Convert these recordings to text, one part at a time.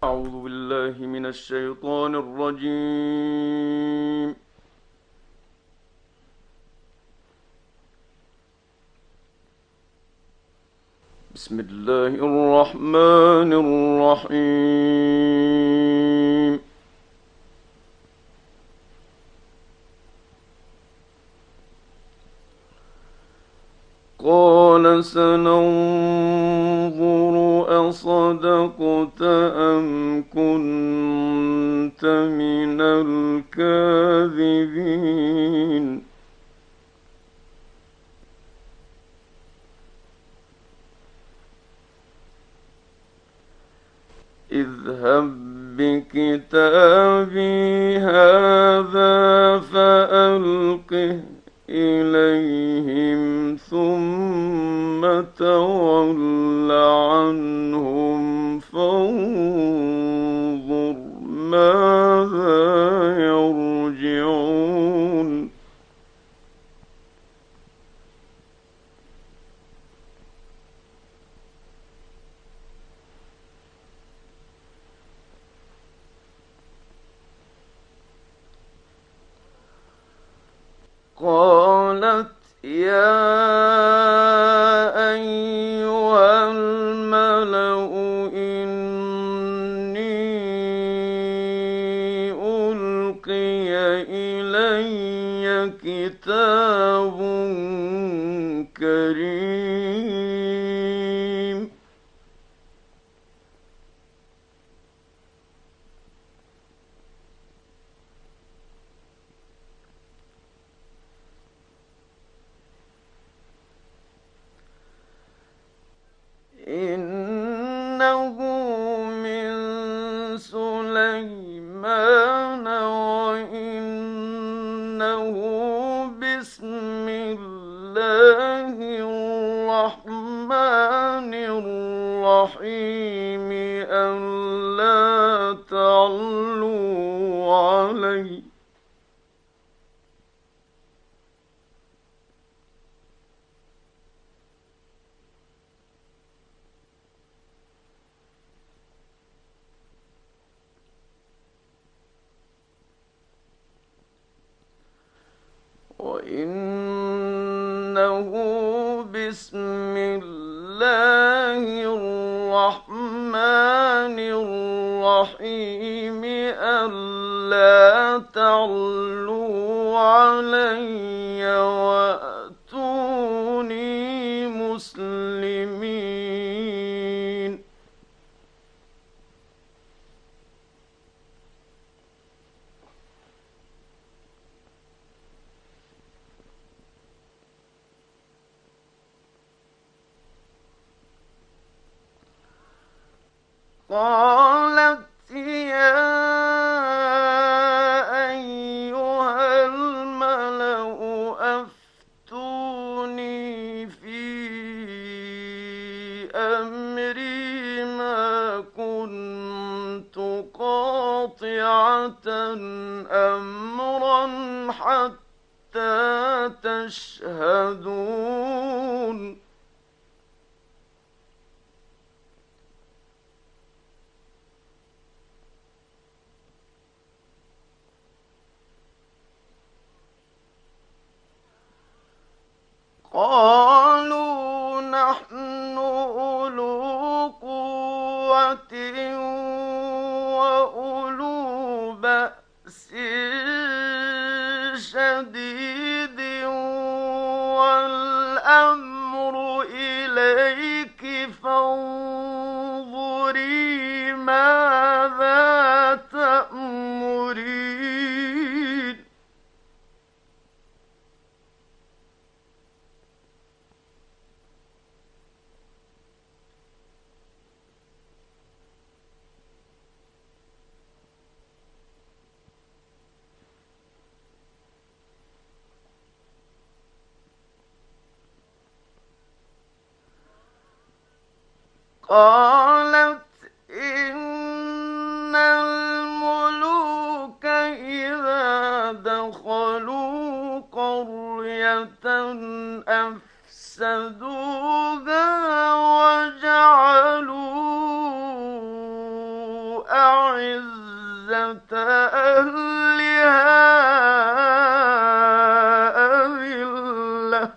أعوذ بالله من الشيطان الرجيم. بسم الله الرحمن الرحيم. قال سننظر أصدقت أم كنت من الكاذبين. اذهب بكتابي هذا فألقه إليهم ثم تول عنهم فانظر ماذا يرجعون. قالت يا أيها الملأ إني ألقي إلي كتاب كريم. إنه من سليمان وإنه بسم الله الرحمن الرحيم ألا تعلوا علي وإنه بسم الله الرحمن الرحيم ألا تعلوا علي وأتوني مسلمين. قالت يا أيها الملأ أفتوني في أمري ما كنت قاطعة أمرا حتى تشهدون. قالوا نحن أولو قوة وأولو بأس شديد والأمر إليك فانظري ماذا تأمرين. قالت إن الملوك إذا دخلوا قرية أفسدوها وجعلوا أعزة أهلها أذلة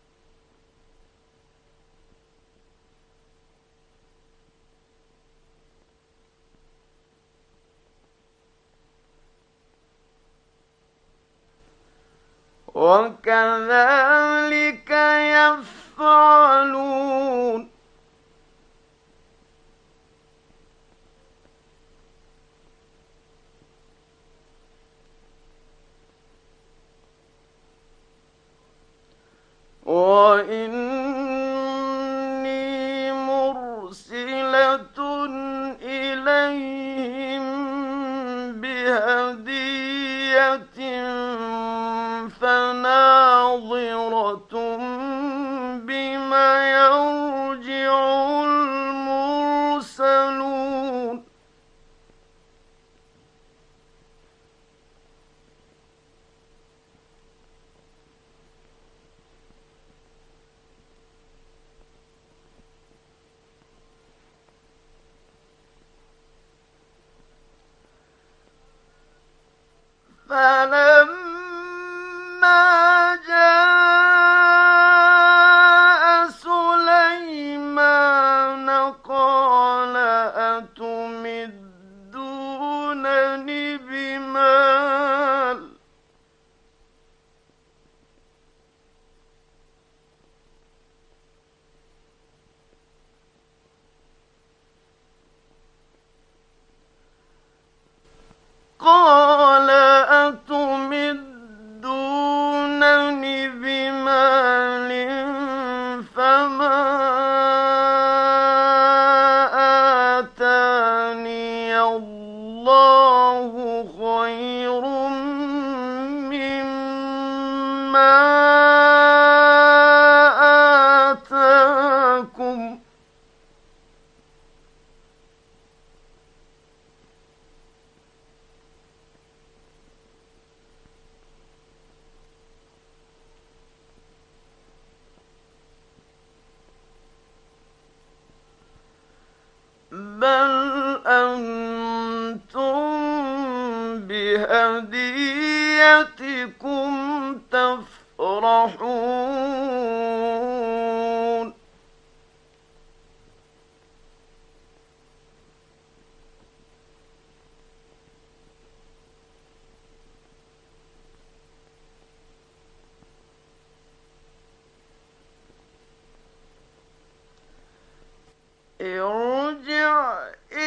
وكذلك يفعلون وإني مرسلة إليهم بهدية فناظرة بما يرجع المرسلون فلما جاء سليمان قال أتمدونني بمال قال أتمدونني بمال فما آتاني الله خير مما آتاكم بل أنتم بهديتكم تفرحون ارجع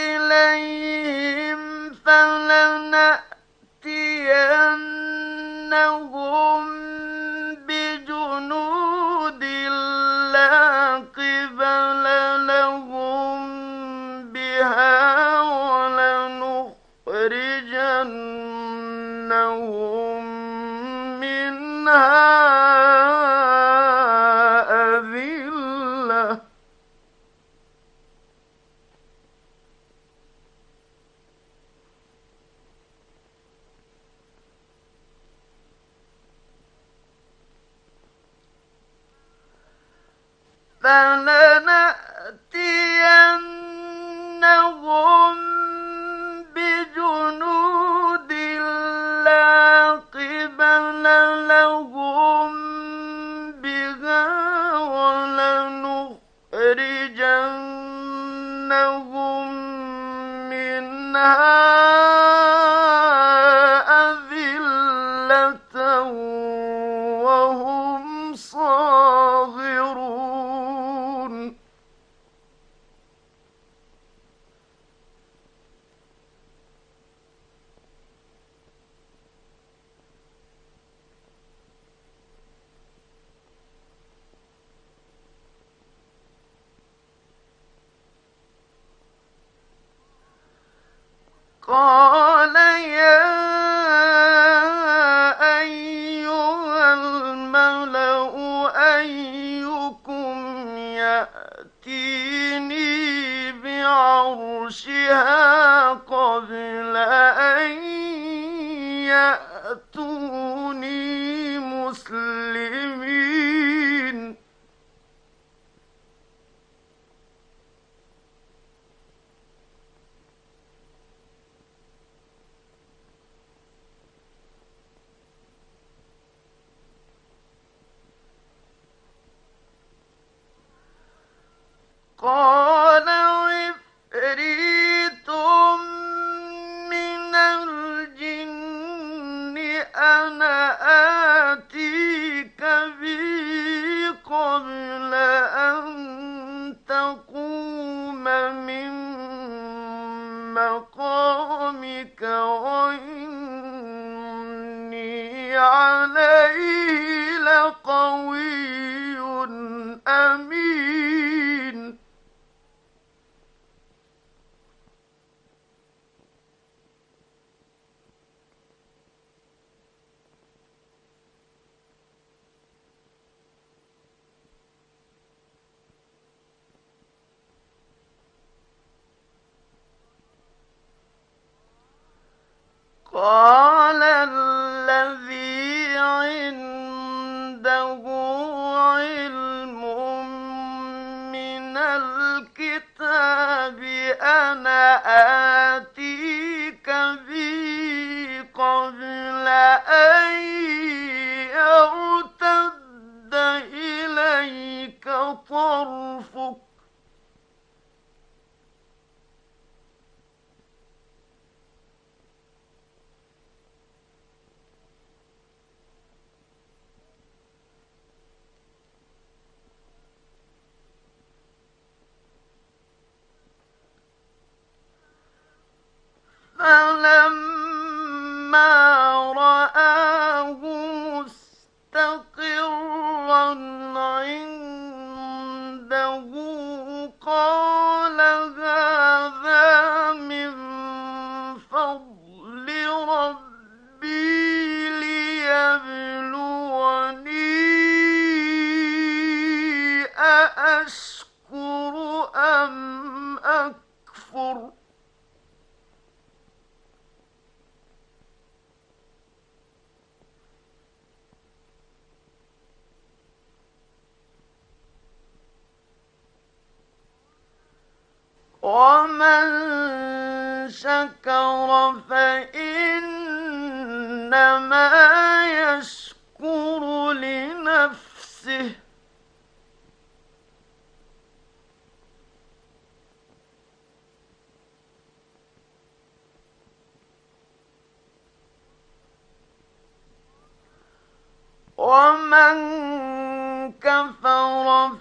إليهم فلنأتينهم بجنود لا قبل لهم بها ولنخرجنهم منها أذلة فلنأتينهم بجنود لا قبل لهم بها ولنخرجنهم منها أذلة وهم صاغرون قال يا أيها الملأ أيكم يأتيني بعرشها قبل أن يأتوني مسلمين مقامك وإني عليه لقوي أمين. قال الذي عنده علم من الكتاب أنا آتيك به قبل أن يرتد إليك طرفك. فلما رآه مستقرا عنده قال هذا من فضل ربي ليبلوني أأشكر أم أكفر. ومن شكر فإنما يشكر لنفسه. ومن كفر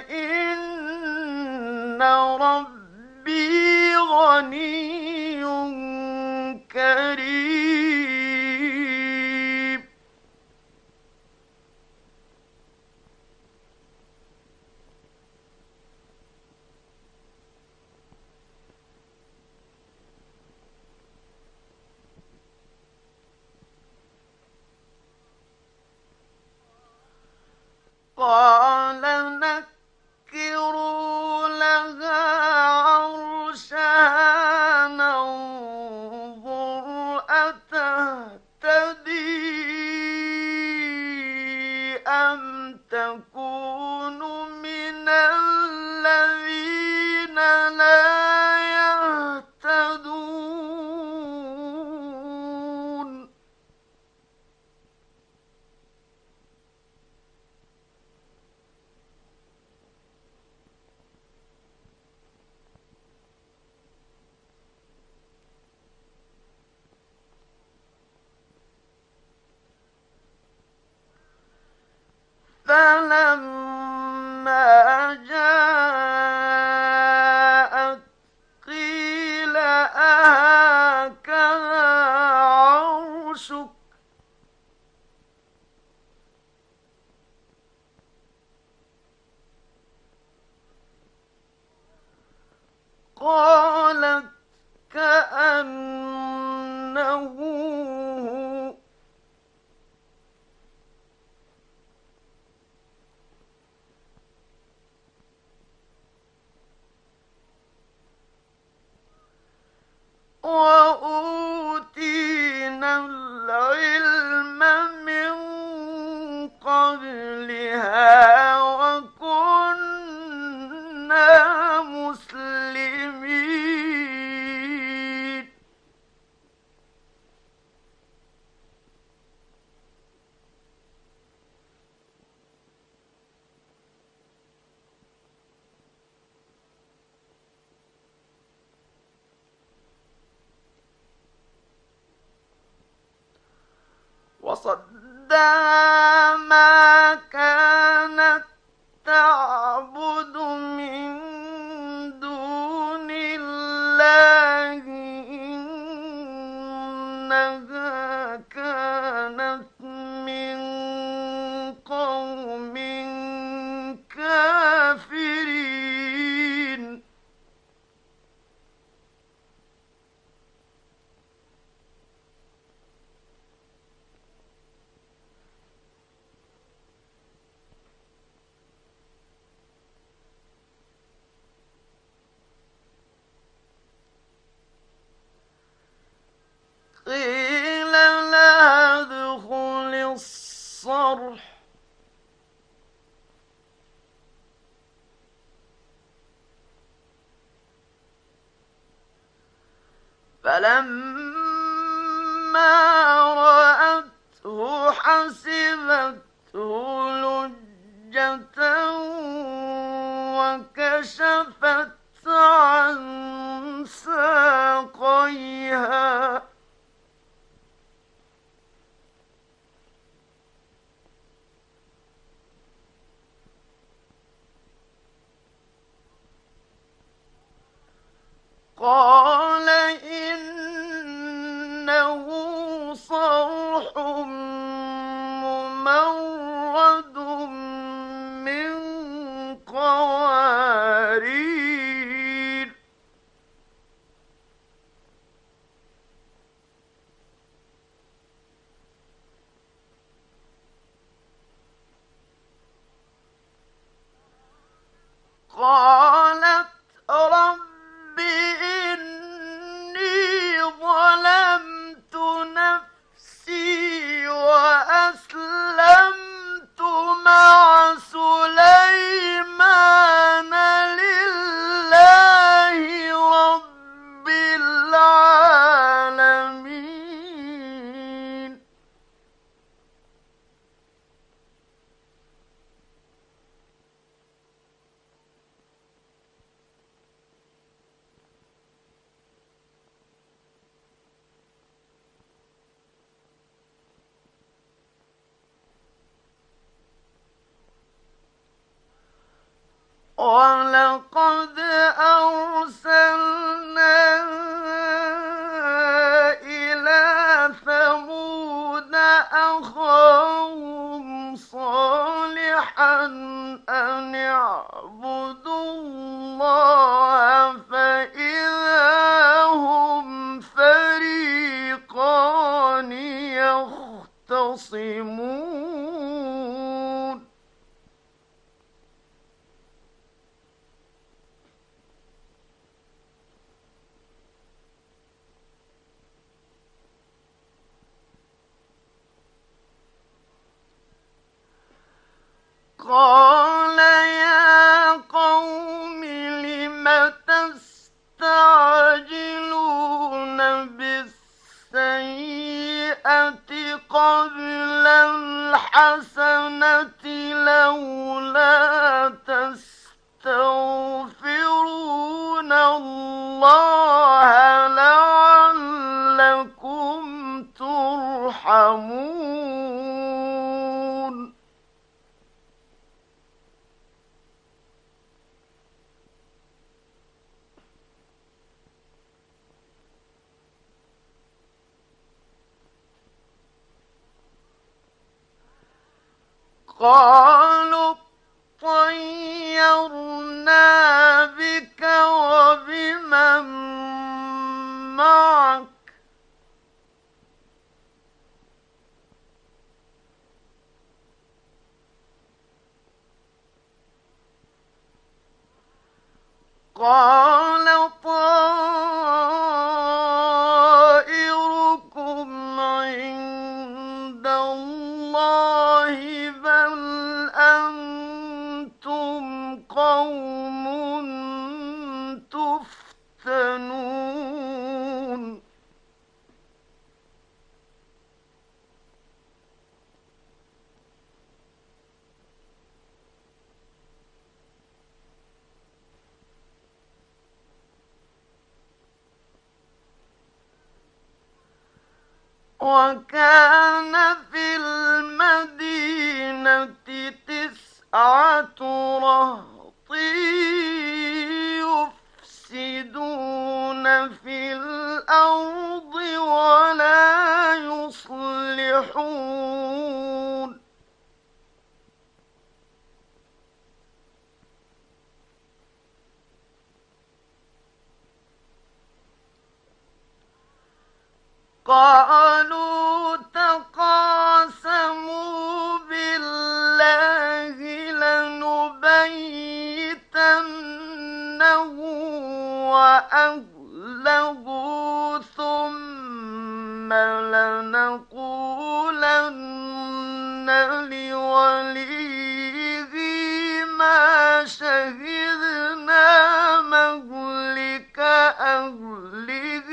فإن ربي غني كريم. قال نكروا لها عرشها ننظر أتهتدي أم تكون من الذين لا يهتدون. فلما جاءت قيل أهكذا عرشك قالت كأنه هو. وأوتينا العلم من قبلها وكنا مسلمين. وصدها ما كانت تعبد من دون الله الشرح فلما رأته حسبته لجة وكشفت عن ساقيها قال إنه صرح ممرد من قوارير قالت رب إني ظلمت نفسي وأسلمت مع سليمان لله رب العالمين ولقد أرسلنا إلى ثمود أخاهم صالحا أن اعبدوا الله فإذا هم فريقان يختصمون قال يا قوم لم تستعجلون بالسيئة قبل الحسنة لولا تستغفرون الله لعلكم ترحمون قالوا طيرنا بك وبمن معك قال طائركم عند الله بل أنتم قوم تفتنون وكان في المدينة 9 رهط يفسدون في الأرض ولا يصلحون قالوا تقاسموا بالله لنبيتنه وأهله ثم لنقولن أهله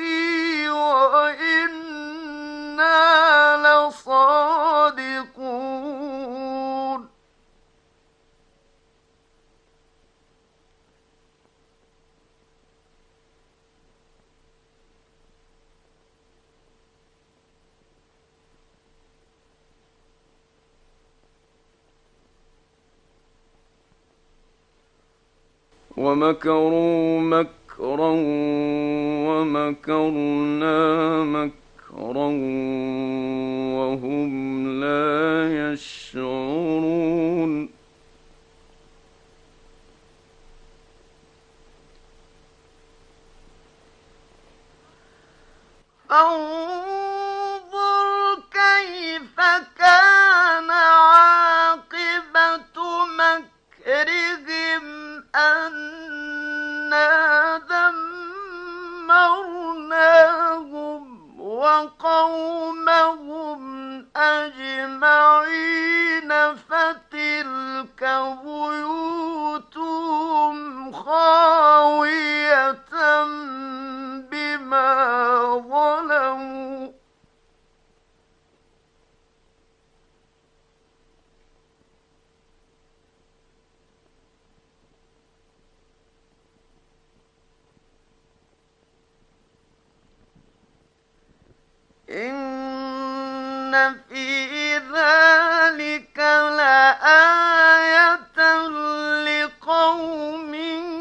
وإنا لصادقون ومكروا مكرا ومكرنا مكرا وهم لا يشعرون فانظر كيف كان عاقبة مكرهم أنا دمرناهم وقومهم أجمعين فتلك بيوتهم خاوية بما ظلموا إن في ذلك لآية لقوم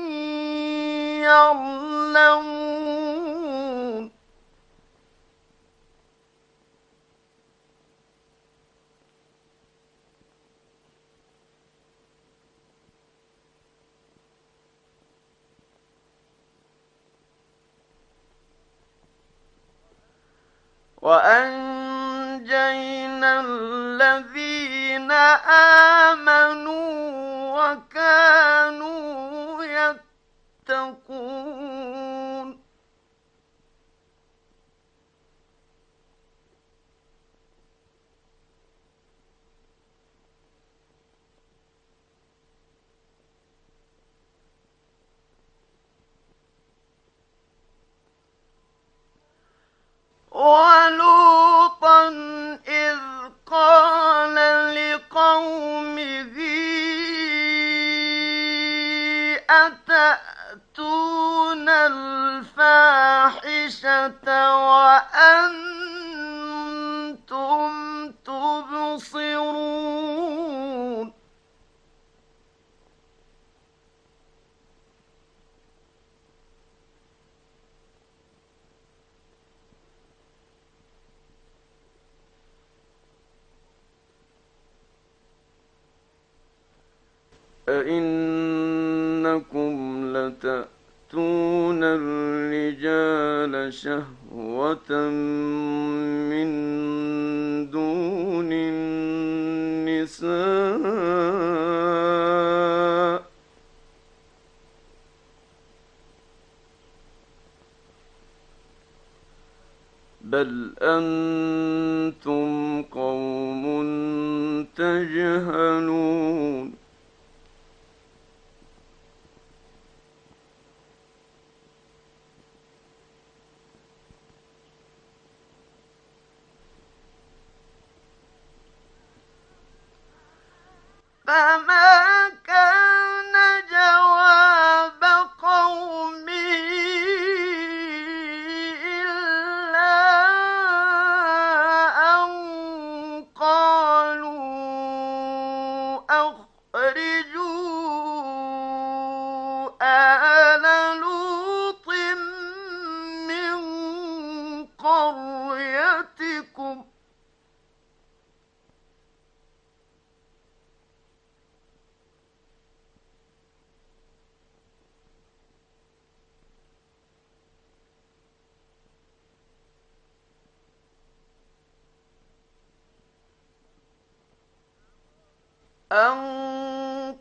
يعلمون وأنجينا الذين آمنوا وكانوا يتقون ولوطا إذ قال لقومه أتأتون الفاحشة وأنتم تبصرون أئنكم لتأتون الرجال شهوة من دون النساء بل أنتم قوم تجهلون فما كان جواب قومه إلا أن قالوا أخرجوا آل لوط من قريتكم أن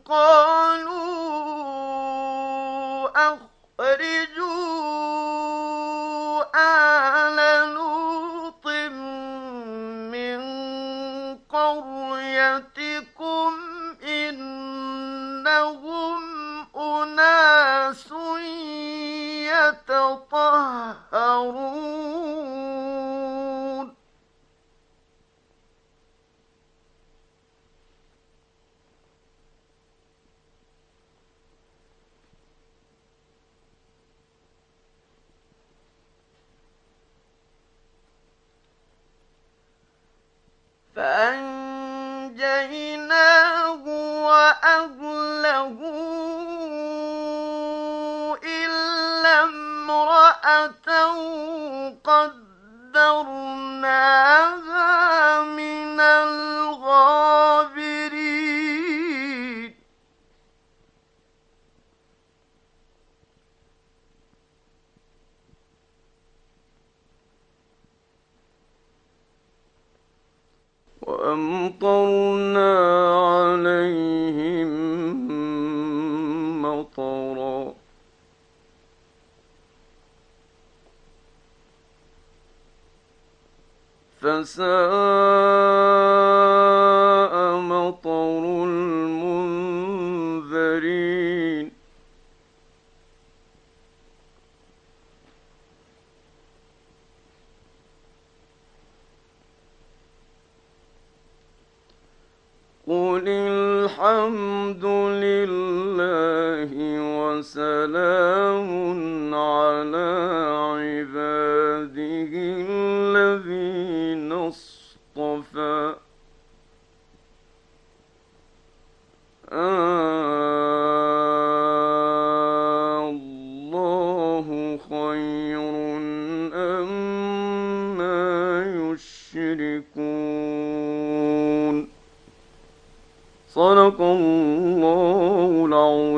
قالوا أخرجوا آل لوط من قريتكم إنهم أناس يتطهرون فأنجيناه وأهله إلا امرأته قدرناها من الغابرين وأمطرنا عليهم مطرا فساء مطر المنذرين قل الحمد لله وسلام على عباده الذين اصطفى الله خير أما يشركون صدق الله العظيم